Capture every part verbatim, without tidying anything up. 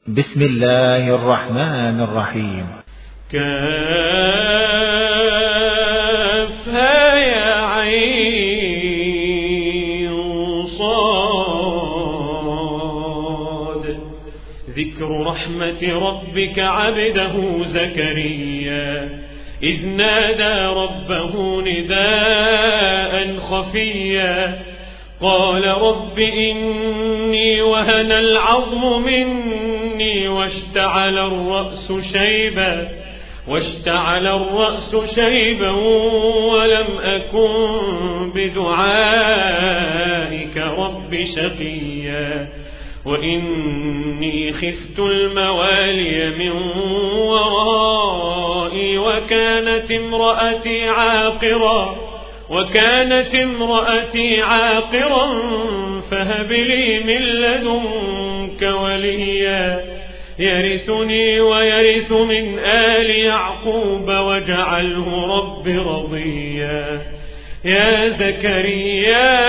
بسم الله الرحمن الرحيم. كافها يا عين صاد. ذكر رحمة ربك عبده زكريا إذ نادى ربه نداء خفيا قال رب إني وهن العظم مني واشتعل الرأس شيبا واشتعل الرأس شيبا ولم أكن بدعائك رب شقيا وإني خفت الموالي من ورائي وكانت امرأتي عاقرا وكانت امرأتي عاقرا فهب لي من لدنك وليا يرثني ويرث من آل يعقوب واجعله رب رضيا. يا زكريا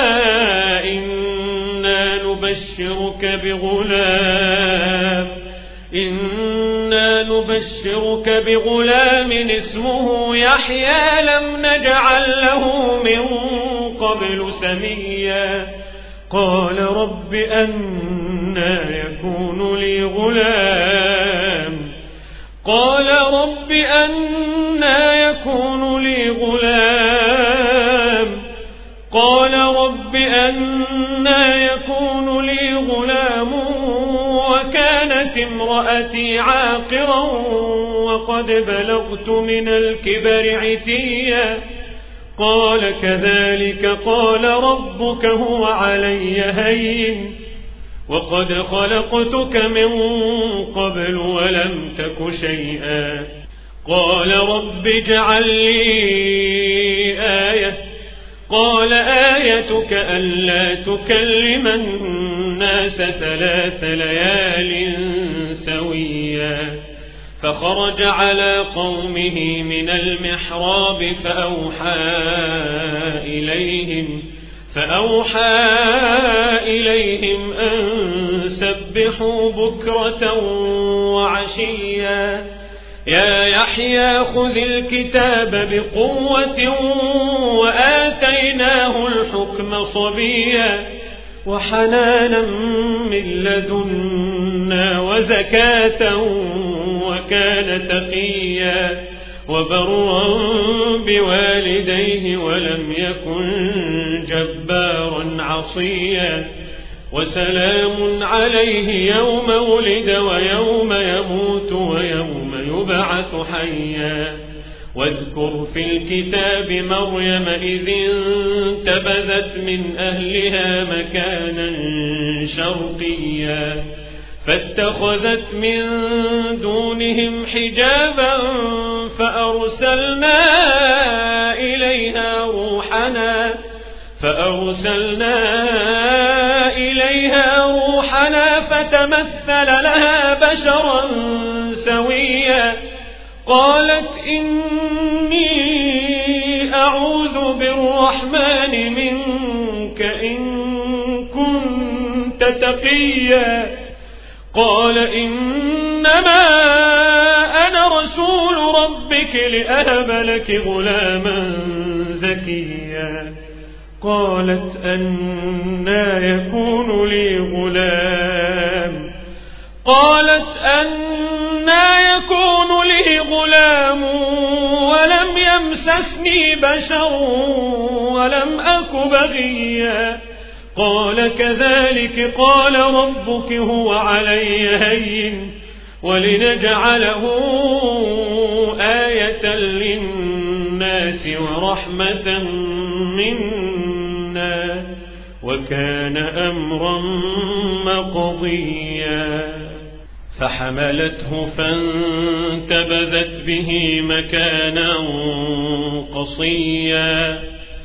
إنا نبشرك بغلام إنا نبشرك بغلام اسمه يحيى لم نجعل له من قبل سميا قال رب أنى يكون لي غلام قال رب أنى يكون لي غلام قال رب أنى يكون لي غلام وكانت امرأتي عاقرا وقد بلغت من الكبر عتيا قال كذلك قال ربك هو علي هين وقد خلقتك من قبل ولم تك شيئا قال رب اجعل لي آية قال آيتك ألا تكلم الناس ثلاث ليال سويا فخرج على قومه من المحراب فأوحى إليهم فأوحى إليهم أن سبحوا بكرة وعشيا يا يحيى خذ الكتاب بقوة وآتيناه الحكم صبيا وحنانا من لدنا وزكاة وكان تقيا وبرا بوالديه ولم يكن جبارا عصيا وسلام عليه يوم ولد ويوم يموت ويوم يبعث حيا واذكر في الكتاب مريم إذ انتبذت من أهلها مكانا شرقيا فاتخذت من دونهم حجابا فأرسلنا إليها روحنا فأرسلنا إليها روحنا فتمثل لها بشرا سويا قالت إني أعوذ بالرحمن منك إن كنت تقيا قال إنما أنا رسول ربك لأهب لك غلاما زكيا قالت أنى يكون لي غلام قالت أنى يكون لي غلام ولم يمسسني بشر ولم أك بغيا قال كذلك قال ربك هو علي هين ولنجعله آية للناس ورحمة منا وكان أمرا مقضيا فحملته فانتبذت به مكانا قصيا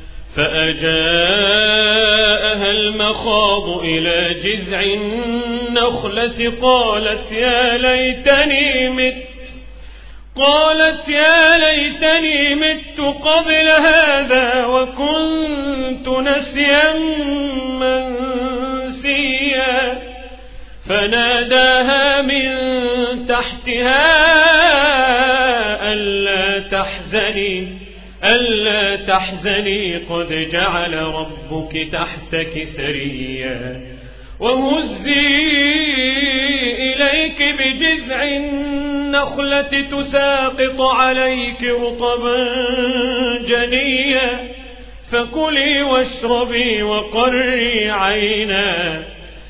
فأجاءها المخاض إلى جذع النخلة قالت يا ليتني مت قالت يا ليتني مت قبل هذا وكنت نسيا منسيا فناداها تحتها ألا تحزني ألا تحزني قد جعل ربك تحتك سريا وهزي إليك بجذع النخلة تساقط عليك رطبا جنيا فكلي واشربي وقري عينا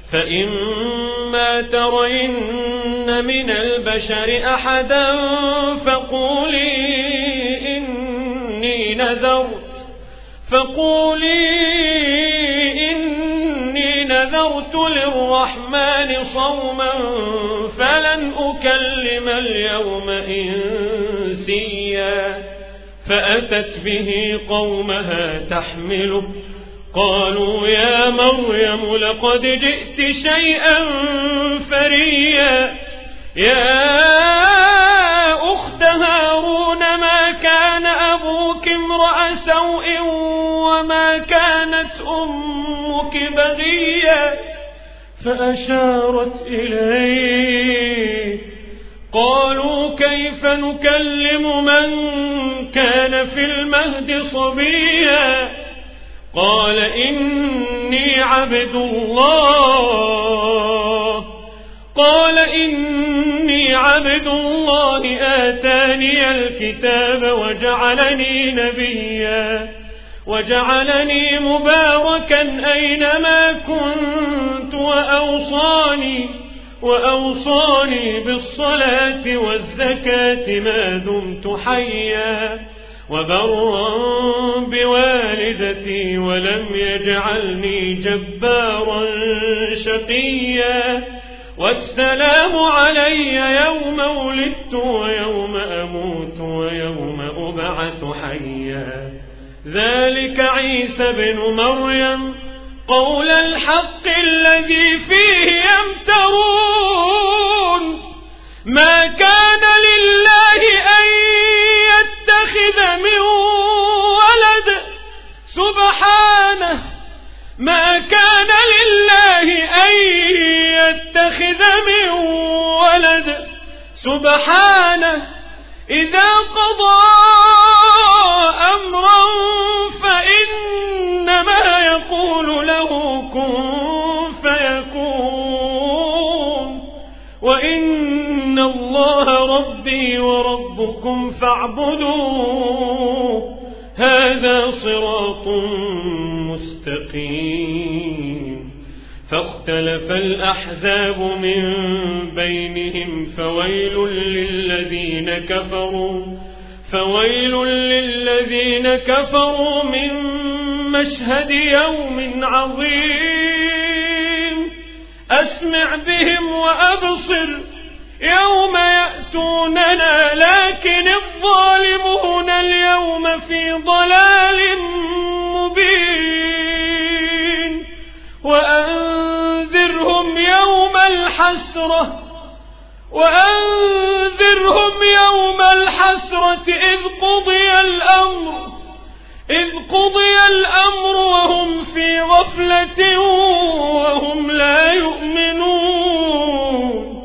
فإما ترين من البشر أحدا فقولي إني نذرت فقولي إني نذرت للرحمن صوما فلن أكلم اليوم إنسيا فأتت به قومها تحمله قالوا يا مريم لقد جئت شيئا فريا يا أخت هارون ما كان أبوك امرأ سوء وما كانت أمك بغيا فأشارت إليه قالوا كيف نكلم من كان في المهد صبيا قال إني عبد الله قال إني عبد الله آتاني الكتاب وجعلني نبيا وجعلني مباركا أينما كنت وأوصاني وأوصاني بالصلاة والزكاة ما دمت حيا وبرا بوالدتي ولم يجعلني جبارا شقيا والسلام علي يوم ولدت ويوم أموت ويوم أبعث حيا ذلك عيسى بن مريم قول الحق الذي فيه يمترون ما كان لله أن يتخذ من ولد سبحانه ما كان لله أن يتخذ من ولد سبحانه إذا قضى أمرا فإنما يقول له كن فيكون وإن الله ربي وربكم فاعبدوه هذا صراط مستقيم فاختلف الأحزاب من بينهم فويل للذين كفروا فويل للذين كفروا من مشهد يوم عظيم أسمع بهم وأبصر يوم يأتوننا لكن الظالمون اليوم في ضلال مبين وأنذرهم يوم الحسرة وأنذرهم يوم الحسرة إذ قضي الأمر إذ قضي الأمر وهم في غفلة وهم لا يؤمنون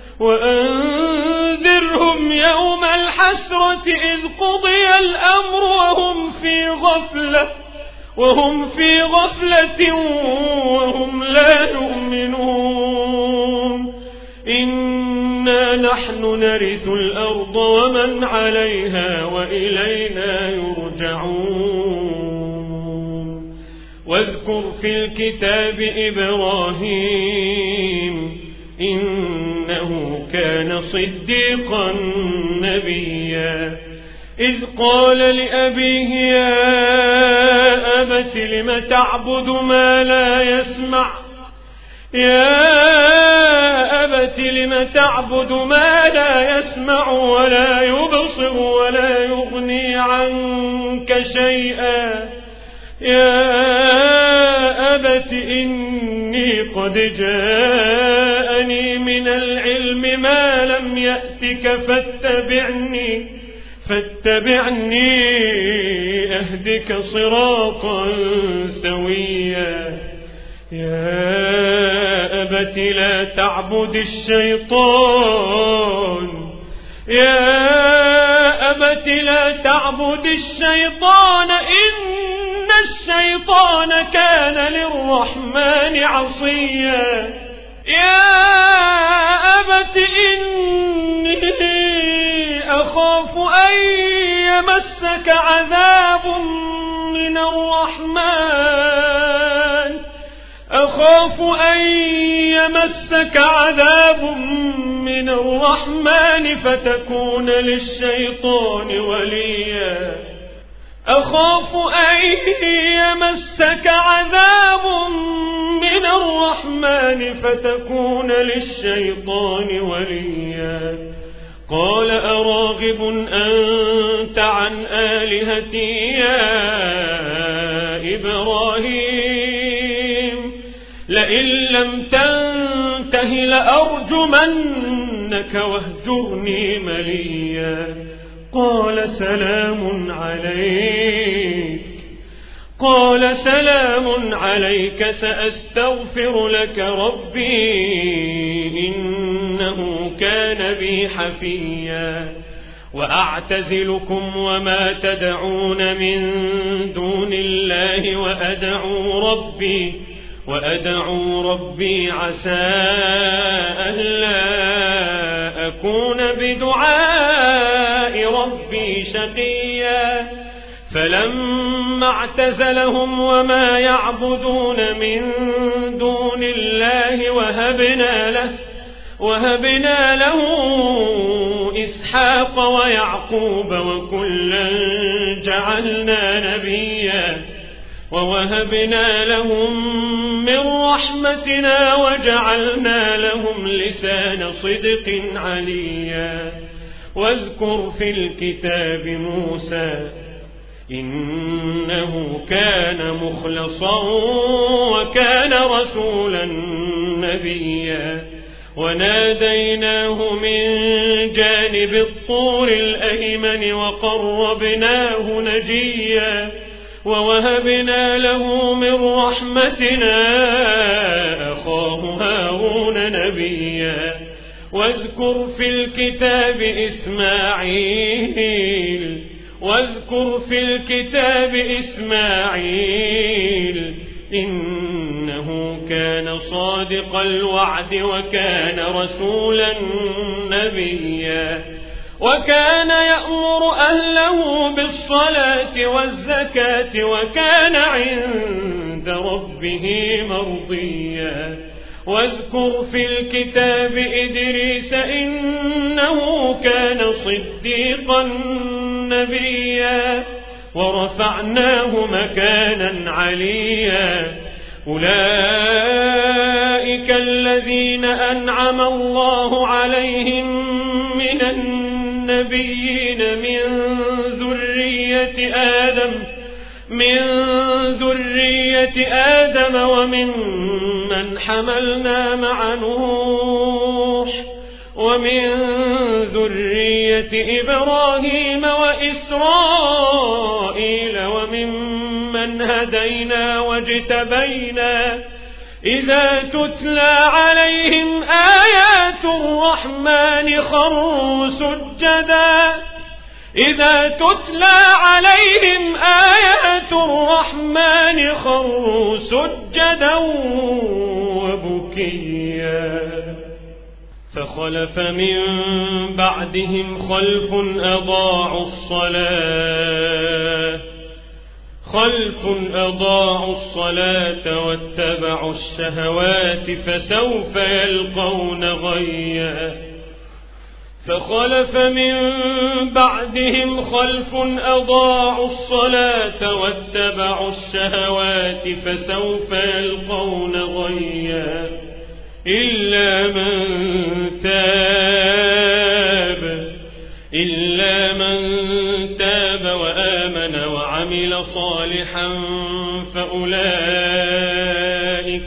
وأنذرهم يوم الحسرة إذ قضي الأمر وهم في غفلة وهم في غفلة وهم لا يؤمنون إنا نحن نرث الأرض ومن عليها وإلينا يرجعون واذكر في الكتاب إبراهيم إنه كان صديقا نبيا إذ قال لأبيه يا أبت لم تعبد ما لا يسمع يا أبت لم تعبد ما لا يسمع ولا يبصر ولا يغني عنك شيئا يا أبت إني قد جاءني من العلم ما لم يأتك فاتبعني فاتبعني أهدك صراطا سويا يا أبت لا تعبد الشيطان يا أبت لا تعبد الشيطان إن الشيطان كان للرحمن عصيا يا أبت إني أخاف أن يمسك عذاب من الرحمن أخاف أن يمسك عذاب من الرحمن فتكون للشيطان وليا أخاف أن يمسك عذاب من الرحمن فتكون للشيطان وليا قال أراغب أنت عن آلهتي يا إبراهيم لئن لم تنته لأرجمنك واهجرني مليا قال سلام عليك قال سلام عليك سأستغفر لك ربي إنه كان بي حفيا وأعتزلكم وما تدعون من دون الله وأدعو ربي وأدعو ربي عسى ألا أكون بدعاء ربي شقيا فلما اعتزلهم وما يعبدون من دون الله وهبنا له وهبنا له إسحاق ويعقوب وكلا جعلنا نبيا ووهبنا لهم من رحمتنا وجعلنا لهم لسان صدق عليا واذكر في الكتاب موسى إنه كان مخلصا وكان رسولا نبيا وناديناه من جانب الطور الأيمن وقربناه نجيا ووهبنا له من رحمتنا أخاه هارون نبيا واذكر في الكتاب إسماعيل واذكر في الكتاب إسماعيل إنه كان صادق الوعد وكان رسولا نبيا وكان يأمر أهله بالصلاة والزكاة وكان عند ربه مرضيا واذكر في الكتاب إدريس إنه كان صديقا نبيا ورفعناه مكانا عليا أولئك الذين أنعم الله عليهم من النبيين من ذرية آدم من ذرية آدم ومن من حملنا مع نوح ومن ذرية إبراهيم وإسرائيل وممن هدينا واجتبينا إذا تتلى عليهم آيات الرحمن خروا سجدا إذا تتلى عليهم آيات الرحمن خروا سجدا وبكيا فخلف من بعدهم خلف أضاعوا الصلاة خلف أضاعوا الصلاة واتبعوا الشهوات فسوف يلقون غيا فخلف من بعدهم خلف أضاعوا الصلاة واتبعوا الشهوات فسوف يلقون غيا إلا من تاب إلا من تاب وآمن وعمل صالحا فأولئك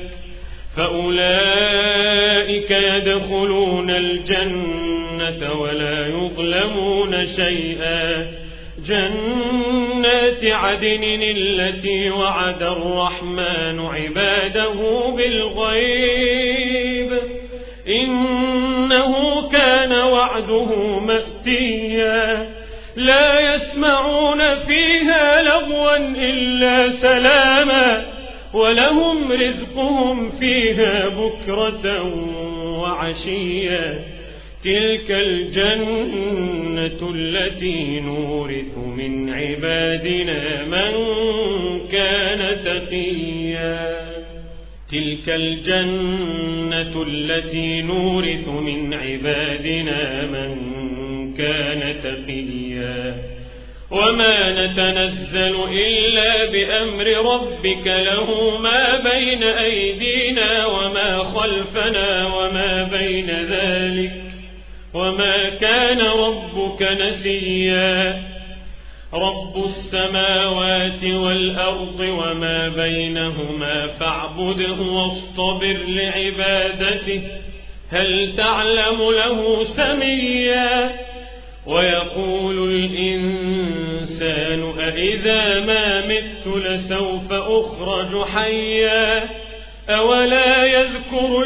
فأولئك يدخلون الجنة ولا يظلمون شيئا جنات عدن التي وعد الرحمن عباده بالغيب إنه كان وعده مأتيا لا يسمعون فيها لغوا إلا سلاما ولهم رزقهم فيها بكرة وعشيا تلك الجنة التي نورث من عبادنا من كان تقيا تلك الجنة التي نورث من عبادنا من كان تقيا وما نتنزل إلا بأمر ربك له ما بين أيدينا وما خلفنا وما بين ذلك وما كان ربك نسيا رب السماوات والأرض وما بينهما فاعبده واصطبر لعبادته هل تعلم له سميا ويقول الإنسان أإذا ما مت لسوف أخرج حيا أولا يذكر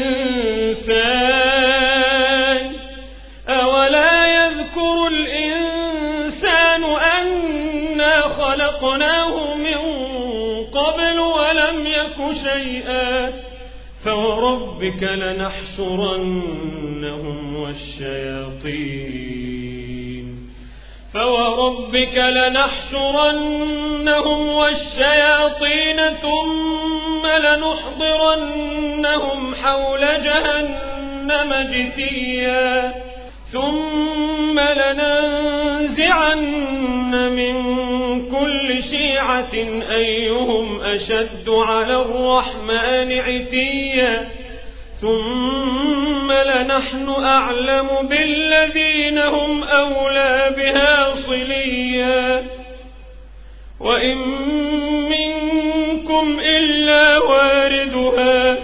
الإنسان أولا يذكر الإنسان أنا خلقناه من قبل ولم يك شيئا فوربك لنحشرنهم والشياطين فوربك لنحشرنهم والشياطين ثم لنحضرنهم حول جهنم جثيا ثم لننزعن من كل شيعة أيهم أشد على الرحمن عتيا ثم لنحن أعلم بالذين هم أولى بها صليا وإن منكم إلا واردها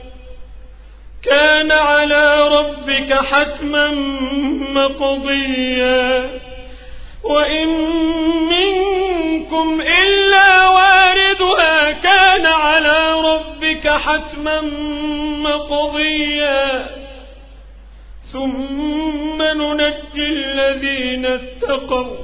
كان على ربك حتما مقضيا وإن منكم إلا واردها كان على ربك حتما مقضيا ثم ننجي الذين اتقوا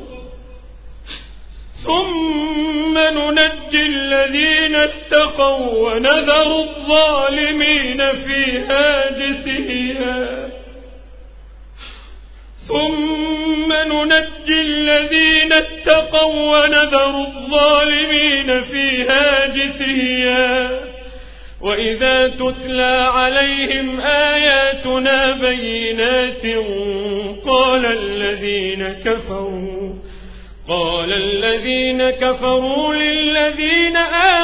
ثم ننجي الذين اتقوا ونذر الظالمين فيها جثيا ثم ننجي الذين اتقوا ونذر الظالمين فيها جثيا وإذا تتلى عليهم آياتنا بينات قال الذين كفروا قال الذين كفروا للذين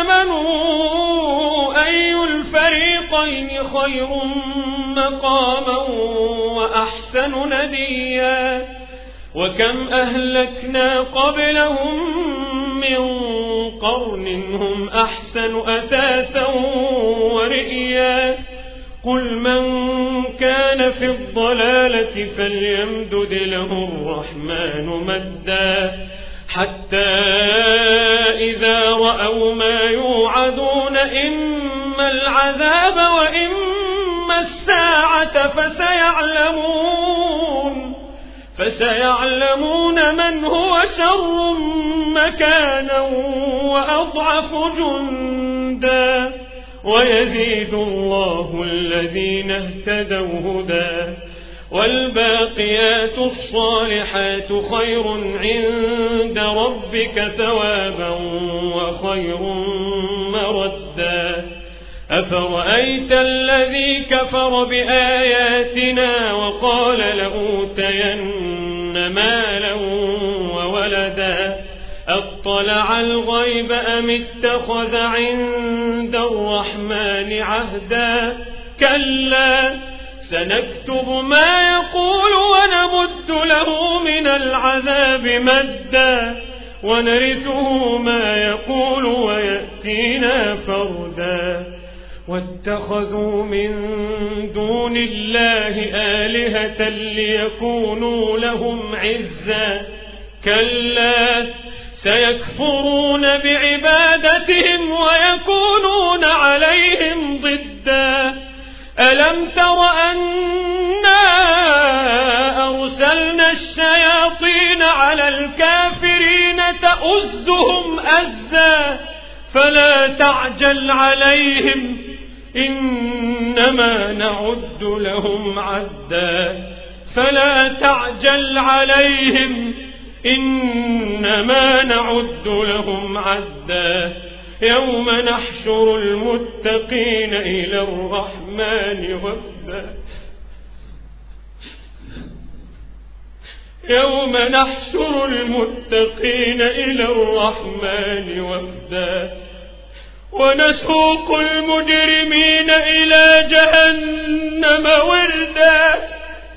آمنوا أي الفريقين خير مقاما وأحسن نديا وكم أهلكنا قبلهم من قرن هم أحسن أثاثا ورئيا قل من كان في الضلالة فليمدد له الرحمن مدا حتى إذا رأوا ما يوعدون إما العذاب وإما الساعة فسيعلمون فسيعلمون من هو شر مكانا وأضعف جندا ويزيد الله الذين اهتدوا هدى والباقيات الصالحات خير عند ربك ثوابا وخير مردا أفرأيت الذي كفر بآياتنا وقال لأوتين مالا وولدا أطلع الغيب أم اتخذ عند الرحمن عهدا كلا سنكتب ما يقول ونمد له من العذاب مدا ونرثه ما يقول ويأتينا فردا واتخذوا من دون الله آلهة ليكونوا لهم عزا كلا سيكفرون بعبادتهم ويكونون عليهم ضدا ألم تر أنا الشياطين على الكافرين تؤزهم أزا فلا تعجل عليهم إنما نعد لهم عدا فلا تعجل عليهم إنما نعد لهم عدا يوم نحشر المتقين إلى الرحمن وفدا يوم نحشر المتقين إلى الرحمن وفدا ونسوق المجرمين إلى جهنم وردا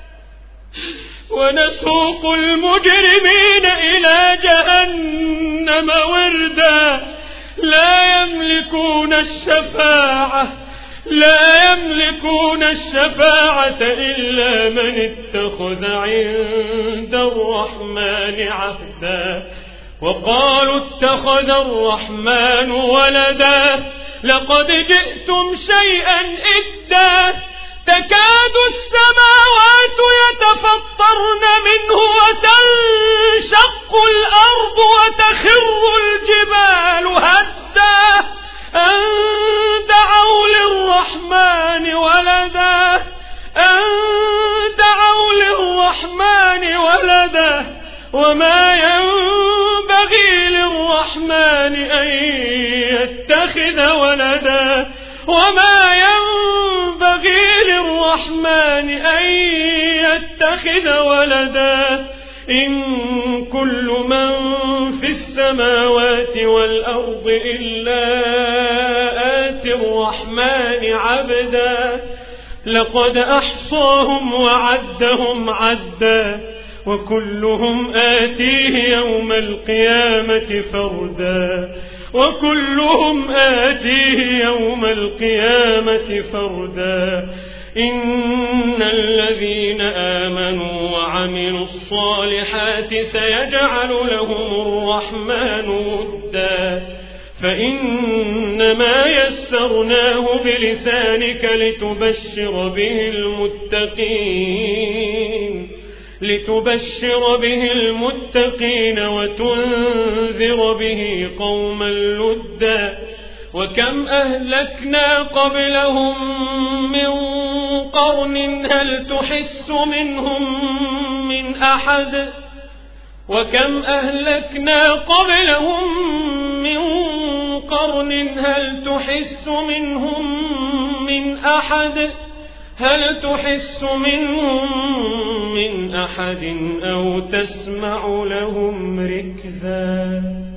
ونسوق المجرمين إلى جهنم وردا لا يملكون الشفاعة لا يملكون الشفاعة إلا من اتخذ عند الرحمن عهدا وقالوا اتخذ الرحمن ولدا لقد جئتم شيئا إدا تكاد السماوات يتفطرن منه وتنشق الأرض وتخر الجبال هدا أن دعوا للرحمن ولدا أن دعوا للرحمن ولدا وما ينبغي للرحمن أن يتخذ ولدا وما ينبغي للرحمن أن يتخذ ولدا إن كل من في السماوات والأرض إلا آتي الرحمن عبدا لقد أحصاهم وعدهم عدا وكلهم آتيه يوم القيامة فردا وكلهم آتيه يوم القيامة فردا إن الذين آمنوا وعملوا الصالحات سيجعل لهم الرحمن ودا فإنما يسرناه بلسانك لتبشر به المتقين لتبشر به المتقين وتنذر به قوما لدا وكم أهلكنا قبلهم من قرن هل تحس منهم من أحد وكم أهلكنا قبلهم من قرن هل تحس منهم من أحد هل تحس منهم من أحد أو تسمع لهم ركزا